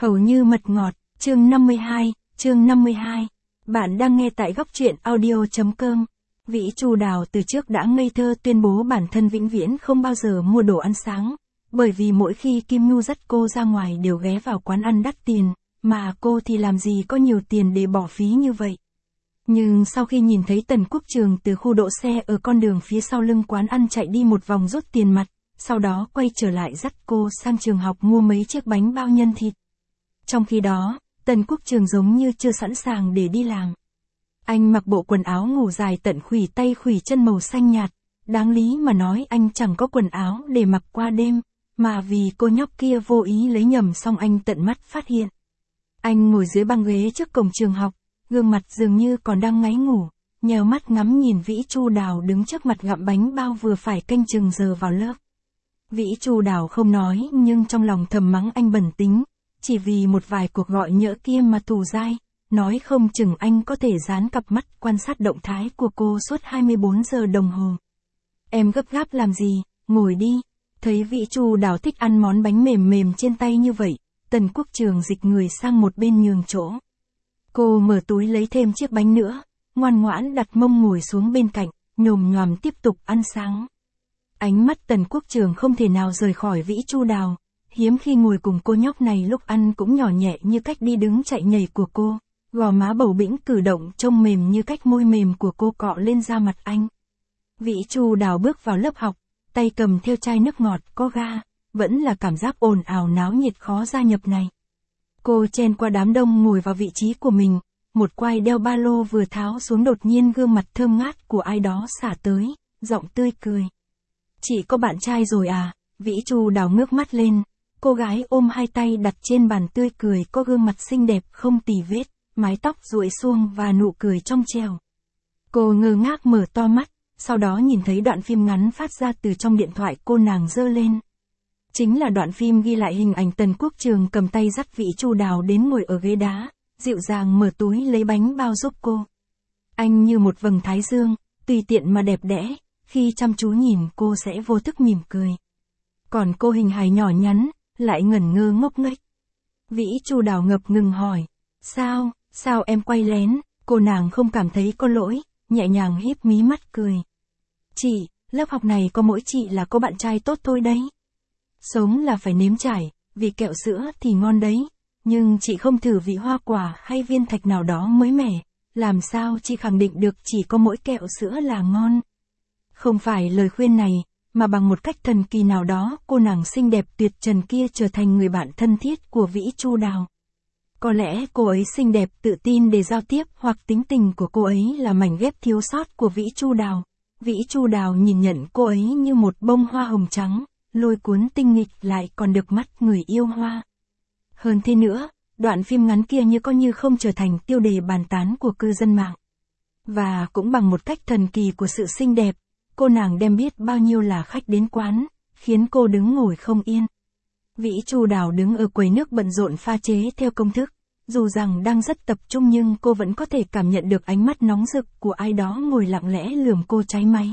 Hầu như mật ngọt, chương 52. Bạn đang nghe tại góc truyện audio.com. Vĩ Chu Đào từ trước đã ngây thơ tuyên bố bản thân vĩnh viễn không bao giờ mua đồ ăn sáng, bởi vì mỗi khi Kim Nhu dắt cô ra ngoài đều ghé vào quán ăn đắt tiền, mà cô thì làm gì có nhiều tiền để bỏ phí như vậy. Nhưng sau khi nhìn thấy Tần Quốc Trường từ khu đỗ xe ở con đường phía sau lưng quán ăn chạy đi một vòng rút tiền mặt, sau đó quay trở lại dắt cô sang trường học mua mấy chiếc bánh bao nhân thịt. Trong khi đó, Tần Quốc Trường giống như chưa sẵn sàng để đi làm. Anh mặc bộ quần áo ngủ dài tận khuỷu tay khuỷu chân màu xanh nhạt, đáng lý mà nói anh chẳng có quần áo để mặc qua đêm, mà vì cô nhóc kia vô ý lấy nhầm xong anh tận mắt phát hiện. Anh ngồi dưới băng ghế trước cổng trường học, gương mặt dường như còn đang ngáy ngủ, nhèo mắt ngắm nhìn Vĩ Chu Đào đứng trước mặt gặm bánh bao vừa phải canh chừng giờ vào lớp. Vĩ Chu Đào không nói nhưng trong lòng thầm mắng anh bẩn tính, chỉ vì một vài cuộc gọi nhỡ kia mà thù dai, nói không chừng anh có thể dán cặp mắt quan sát động thái của cô suốt 24 giờ đồng hồ. Em gấp gáp làm gì, ngồi đi. Thấy Vĩ Chu Đào thích ăn món bánh mềm mềm trên tay như vậy, Tần Quốc Trường dịch người sang một bên nhường chỗ. Cô mở túi lấy thêm chiếc bánh nữa, ngoan ngoãn đặt mông ngồi xuống bên cạnh, nhồm nhòm tiếp tục ăn sáng. Ánh mắt Tần Quốc Trường không thể nào rời khỏi Vĩ Chu Đào, hiếm khi ngồi cùng cô nhóc này lúc ăn cũng nhỏ nhẹ như cách đi đứng chạy nhảy của cô, gò má bầu bĩnh cử động trông mềm như cách môi mềm của cô cọ lên da mặt anh. Vĩ Chu Đào bước vào lớp học, tay cầm theo chai nước ngọt có ga, vẫn là cảm giác ồn ào náo nhiệt khó gia nhập này. Cô chen qua đám đông ngồi vào vị trí của mình, một quai đeo ba lô vừa tháo xuống đột nhiên gương mặt thơm ngát của ai đó xả tới, giọng tươi cười. Chị có bạn trai rồi à? Vĩ Chu Đào ngước mắt lên, cô gái ôm hai tay đặt trên bàn tươi cười có gương mặt xinh đẹp không tì vết, mái tóc duỗi suông và nụ cười trong trẻo. Cô ngơ ngác mở to mắt, sau đó nhìn thấy đoạn phim ngắn phát ra từ trong điện thoại cô nàng giơ lên. Chính là đoạn phim ghi lại hình ảnh Tần Quốc Trường cầm tay dắt Vĩ Chu Đào đến ngồi ở ghế đá, dịu dàng mở túi lấy bánh bao giúp cô. Anh như một vầng thái dương, tùy tiện mà đẹp đẽ, khi chăm chú nhìn cô sẽ vô thức mỉm cười. Còn cô hình hài nhỏ nhắn, lại ngẩn ngơ ngốc nghếch. Vĩ Chu Đào ngập ngừng hỏi, sao em quay lén? Cô nàng không cảm thấy có lỗi, nhẹ nhàng híp mí mắt cười. Chị, lớp học này có mỗi chị là có bạn trai tốt thôi đấy. Sống là phải nếm trải, vì kẹo sữa thì ngon đấy, nhưng chị không thử vị hoa quả hay viên thạch nào đó mới mẻ, làm sao chị khẳng định được chỉ có mỗi kẹo sữa là ngon. Không phải lời khuyên này, mà bằng một cách thần kỳ nào đó cô nàng xinh đẹp tuyệt trần kia trở thành người bạn thân thiết của Vĩ Chu Đào. Có lẽ cô ấy xinh đẹp tự tin để giao tiếp hoặc tính tình của cô ấy là mảnh ghép thiếu sót của Vĩ Chu Đào. Vĩ Chu Đào nhìn nhận cô ấy như một bông hoa hồng trắng, lôi cuốn tinh nghịch lại còn được mắt người yêu hoa. Hơn thế nữa, đoạn phim ngắn kia như có như không trở thành tiêu đề bàn tán của cư dân mạng. Và cũng bằng một cách thần kỳ của sự xinh đẹp, cô nàng đem biết bao nhiêu là khách đến quán, khiến cô đứng ngồi không yên. Vĩ Chu Đào đứng ở quầy nước bận rộn pha chế theo công thức, dù rằng đang rất tập trung nhưng cô vẫn có thể cảm nhận được ánh mắt nóng rực của ai đó ngồi lặng lẽ lườm cô cháy máy.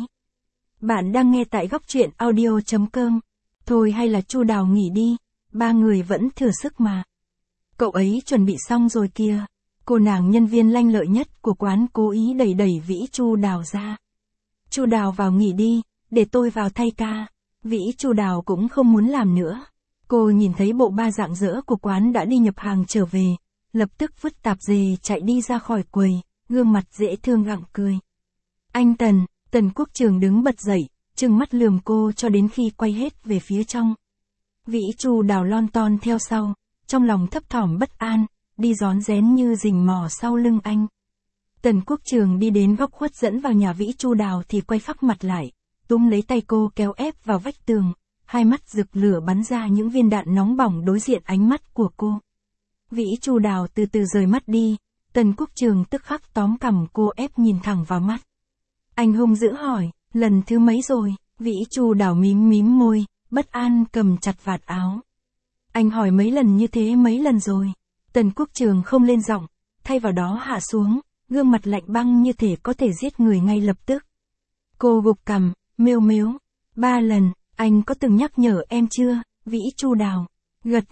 Bạn đang nghe tại góc truyện audio.com. Thôi hay là Chu Đào nghỉ đi, ba người vẫn thừa sức mà. Cậu ấy chuẩn bị xong rồi kìa. Cô nàng nhân viên lanh lợi nhất của quán cố ý đẩy Vĩ Chu Đào ra. Chu Đào vào nghỉ đi, để tôi vào thay ca. Vĩ Chu Đào cũng không muốn làm nữa. Cô nhìn thấy bộ ba rạng rỡ của quán đã đi nhập hàng trở về, lập tức vứt tạp dề chạy đi ra khỏi quầy, gương mặt dễ thương gặng cười. Anh Tần Quốc Trường đứng bật dậy, trừng mắt lườm cô cho đến khi quay hết về phía trong. Vĩ Chu Đào lon ton theo sau, trong lòng thấp thỏm bất an, đi rón rén như rình mò sau lưng anh. Tần Quốc Trường đi đến góc khuất dẫn vào nhà Vĩ Chu Đào thì quay phắc mặt lại, túm lấy tay cô kéo ép vào vách tường, hai mắt rực lửa bắn ra những viên đạn nóng bỏng đối diện ánh mắt của cô. Vĩ Chu Đào từ từ rời mắt đi, Tần Quốc Trường tức khắc tóm cằm cô ép nhìn thẳng vào mắt. Anh hung dữ hỏi, lần thứ mấy rồi? Vĩ Chu Đào mím môi, bất an cầm chặt vạt áo. Anh hỏi mấy lần như thế mấy lần rồi? Tần Quốc Trường không lên giọng, thay vào đó hạ xuống, gương mặt lạnh băng như thể có thể giết người ngay lập tức. Cô gục cằm, mếu, 3 lần, anh có từng nhắc nhở em chưa? Vĩ Chu Đào, gật,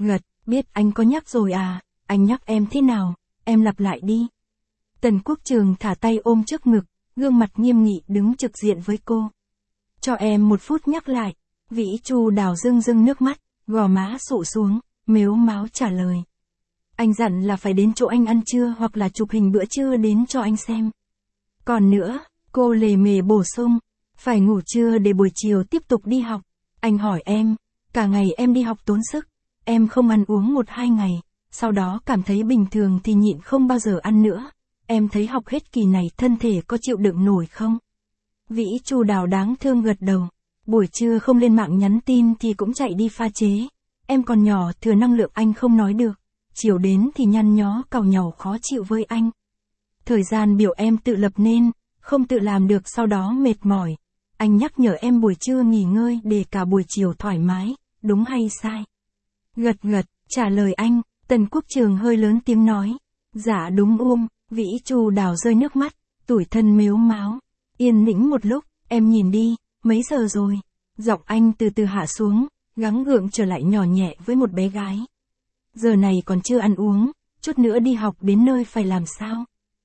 Biết anh có nhắc rồi à, anh nhắc em thế nào, em lặp lại đi. Tần Quốc Trường thả tay ôm trước ngực, gương mặt nghiêm nghị đứng trực diện với cô. Cho em 1 phút nhắc lại. Vĩ Chu Đào rưng rưng nước mắt, gò má sụ xuống, mếu máo trả lời. Anh dặn là phải đến chỗ anh ăn trưa hoặc là chụp hình bữa trưa đến cho anh xem. Còn nữa, cô lề mề bổ sung, phải ngủ trưa để buổi chiều tiếp tục đi học. Anh hỏi em, cả ngày em đi học tốn sức, em không ăn uống 1-2 ngày, sau đó cảm thấy bình thường thì nhịn không bao giờ ăn nữa. Em thấy học hết kỳ này thân thể có chịu đựng nổi không? Vĩ Chu Đào đáng thương gật đầu. Buổi trưa không lên mạng nhắn tin thì cũng chạy đi pha chế. Em còn nhỏ thừa năng lượng anh không nói được. Chiều đến thì nhăn nhó càu nhàu khó chịu với anh. Thời gian biểu em tự lập nên, không tự làm được sau đó mệt mỏi. Anh nhắc nhở em buổi trưa nghỉ ngơi để cả buổi chiều thoải mái, đúng hay sai? Gật gật, trả lời anh, Tần Quốc Trường hơi lớn tiếng nói. Dạ đúng Vĩ Chu Đào rơi nước mắt, tủi thân mếu máo. Yên tĩnh một lúc, em nhìn đi, mấy giờ rồi? Giọng anh từ từ hạ xuống, gắng gượng trở lại nhỏ nhẹ với một bé gái. Giờ này còn chưa ăn uống, chút nữa đi học đến nơi phải làm sao?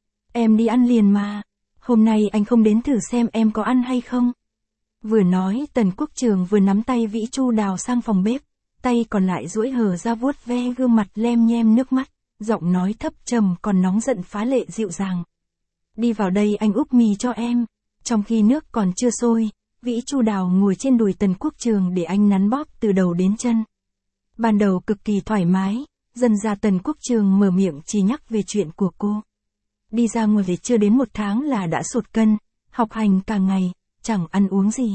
Em đi ăn liền mà. Hôm nay anh không đến thử xem em có ăn hay không? Vừa nói Tần Quốc Trường vừa nắm tay Vĩ Chu Đào sang phòng bếp, tay còn lại duỗi hở ra vuốt ve gương mặt lem nhem nước mắt, giọng nói thấp trầm còn nóng giận phá lệ dịu dàng. Đi vào đây anh úp mì cho em. Trong khi nước còn chưa sôi, Vĩ Chu Đào ngồi trên đùi Tần Quốc Trường để anh nắn bóp từ đầu đến chân. Ban đầu cực kỳ thoải mái, dần ra Tần Quốc Trường mở miệng chỉ nhắc về chuyện của cô. Đi ra ngoài về chưa đến 1 tháng là đã sụt cân, học hành cả ngày, chẳng ăn uống gì.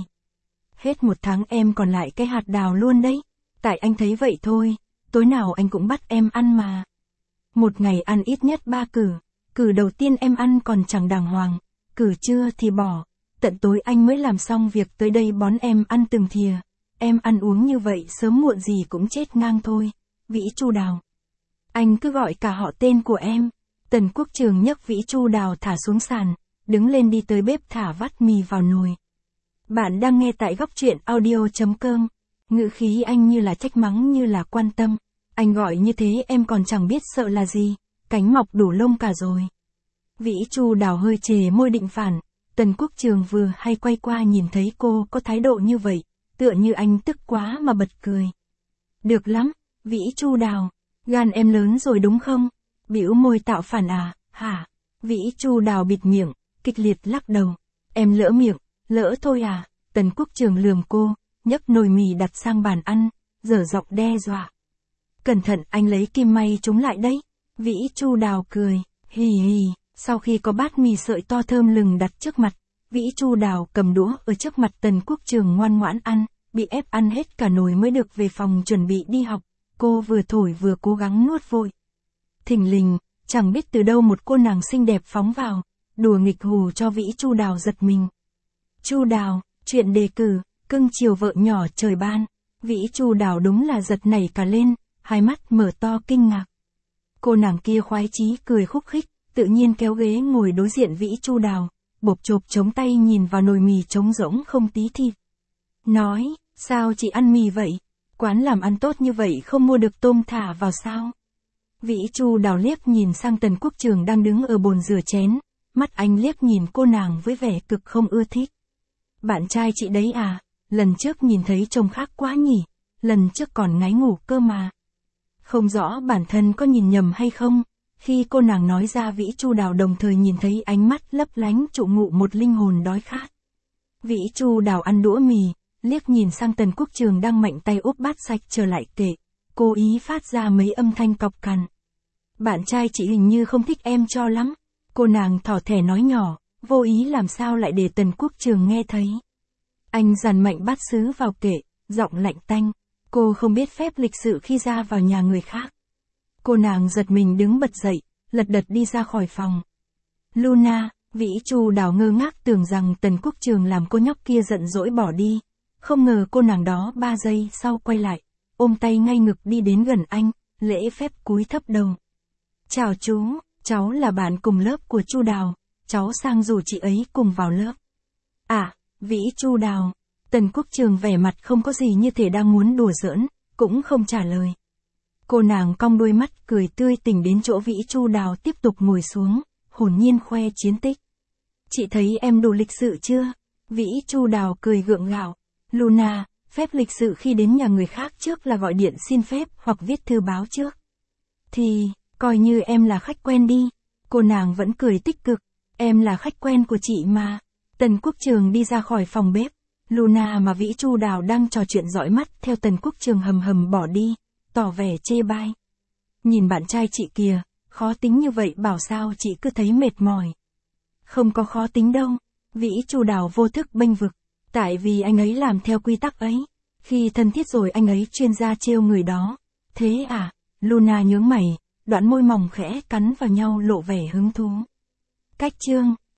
Hết 1 tháng em còn lại cái hạt đào luôn đấy. Tại anh thấy vậy thôi, tối nào anh cũng bắt em ăn mà. Một ngày ăn ít nhất 3 cử, cử đầu tiên em ăn còn chẳng đàng hoàng, cử trưa thì bỏ, tận tối anh mới làm xong việc tới đây bón em ăn từng thìa. Em ăn uống như vậy sớm muộn gì cũng chết ngang thôi. Vĩ Chu Đào. Anh cứ gọi cả họ tên của em. Tần Quốc Trường nhấc Vĩ Chu Đào thả xuống sàn, đứng lên đi tới bếp thả vắt mì vào nồi. Bạn đang nghe tại góc truyện audio.com. Ngữ khí anh như là trách mắng như là quan tâm. Anh gọi như thế em còn chẳng biết sợ là gì, cánh mọc đủ lông cả rồi. Vĩ Chu Đào hơi chề môi định phản, Tần Quốc Trường vừa hay quay qua nhìn thấy cô có thái độ như vậy, tựa như anh tức quá mà bật cười. Được lắm, Vĩ Chu Đào, gan em lớn rồi đúng không? Bĩu môi tạo phản à, hả? Vĩ Chu Đào bịt miệng, kịch liệt lắc đầu. Em lỡ miệng, lỡ thôi à? Tần Quốc Trường lườm cô, nhấc nồi mì đặt sang bàn ăn, dở giọng đe dọa. Cẩn thận anh lấy kim may chúng lại đấy. Vĩ Chu Đào cười, hì hì, sau khi có bát mì sợi to thơm lừng đặt trước mặt, Vĩ Chu Đào cầm đũa ở trước mặt Tần Quốc Trường ngoan ngoãn ăn, bị ép ăn hết cả nồi mới được về phòng chuẩn bị đi học, cô vừa thổi vừa cố gắng nuốt vội. Thình lình, chẳng biết từ đâu một cô nàng xinh đẹp phóng vào, đùa nghịch hù cho Vĩ Chu Đào giật mình. Chu Đào, chuyện đề cử, cưng chiều vợ nhỏ trời ban. Vĩ Chu Đào đúng là giật nảy cả lên, hai mắt mở to kinh ngạc. Cô nàng kia khoái chí cười khúc khích, tự nhiên kéo ghế ngồi đối diện Vĩ Chu Đào, bộp chộp chống tay nhìn vào nồi mì trống rỗng không tí thịt. Nói, sao chị ăn mì vậy? Quán làm ăn tốt như vậy không mua được tôm thả vào sao? Vĩ Chu Đào liếc nhìn sang Tần Quốc Trường đang đứng ở bồn rửa chén, mắt anh liếc nhìn cô nàng với vẻ cực không ưa thích. Bạn trai chị đấy à, lần trước nhìn thấy trông khác quá nhỉ, lần trước còn ngáy ngủ cơ mà. Không rõ bản thân có nhìn nhầm hay không, khi cô nàng nói ra Vĩ Chu Đào đồng thời nhìn thấy ánh mắt lấp lánh trụ ngụ một linh hồn đói khát. Vĩ Chu Đào ăn đũa mì, liếc nhìn sang Tần Quốc Trường đang mạnh tay úp bát sạch trở lại kệ, cố ý phát ra mấy âm thanh cọc cằn. Bạn trai chị hình như không thích em cho lắm, cô nàng thỏ thẻ nói nhỏ, vô ý làm sao lại để Tần Quốc Trường nghe thấy. Anh dàn mạnh bát sứ vào kệ, giọng lạnh tanh, cô không biết phép lịch sự khi ra vào nhà người khác. Cô nàng giật mình đứng bật dậy, lật đật đi ra khỏi phòng. Luna, Vĩ Chu Đào ngơ ngác tưởng rằng Tần Quốc Trường làm cô nhóc kia giận dỗi bỏ đi, không ngờ cô nàng đó 3 giây sau quay lại, ôm tay ngay ngực đi đến gần anh, lễ phép cúi thấp đầu. Chào chú, cháu là bạn cùng lớp của Chu Đào, cháu sang rủ chị ấy cùng vào lớp. À, Vĩ Chu Đào. Tần Quốc Trường vẻ mặt không có gì như thể đang muốn đùa giỡn, cũng không trả lời. Cô nàng cong đuôi mắt cười tươi tỉnh đến chỗ Vĩ Chu Đào tiếp tục ngồi xuống, hồn nhiên khoe chiến tích. Chị thấy em đủ lịch sự chưa? Vĩ Chu Đào cười gượng gạo. Luna, phép lịch sự khi đến nhà người khác trước là gọi điện xin phép hoặc viết thư báo trước. Thì, coi như em là khách quen đi. Cô nàng vẫn cười tích cực. Em là khách quen của chị mà. Tần Quốc Trường đi ra khỏi phòng bếp. Luna mà Vĩ Chu Đào đang trò chuyện dõi mắt theo Tần Quốc Trường hầm hầm bỏ đi, tỏ vẻ chê bai. Nhìn bạn trai chị kìa, khó tính như vậy bảo sao chị cứ thấy mệt mỏi. Không có khó tính đâu. Vĩ Chu Đào vô thức bênh vực. Tại vì anh ấy làm theo quy tắc ấy. Khi thân thiết rồi anh ấy chuyên gia trêu người đó. Thế à? Luna nhướng mày, đoạn môi mỏng khẽ cắn vào nhau lộ vẻ hứng thú. Cách chương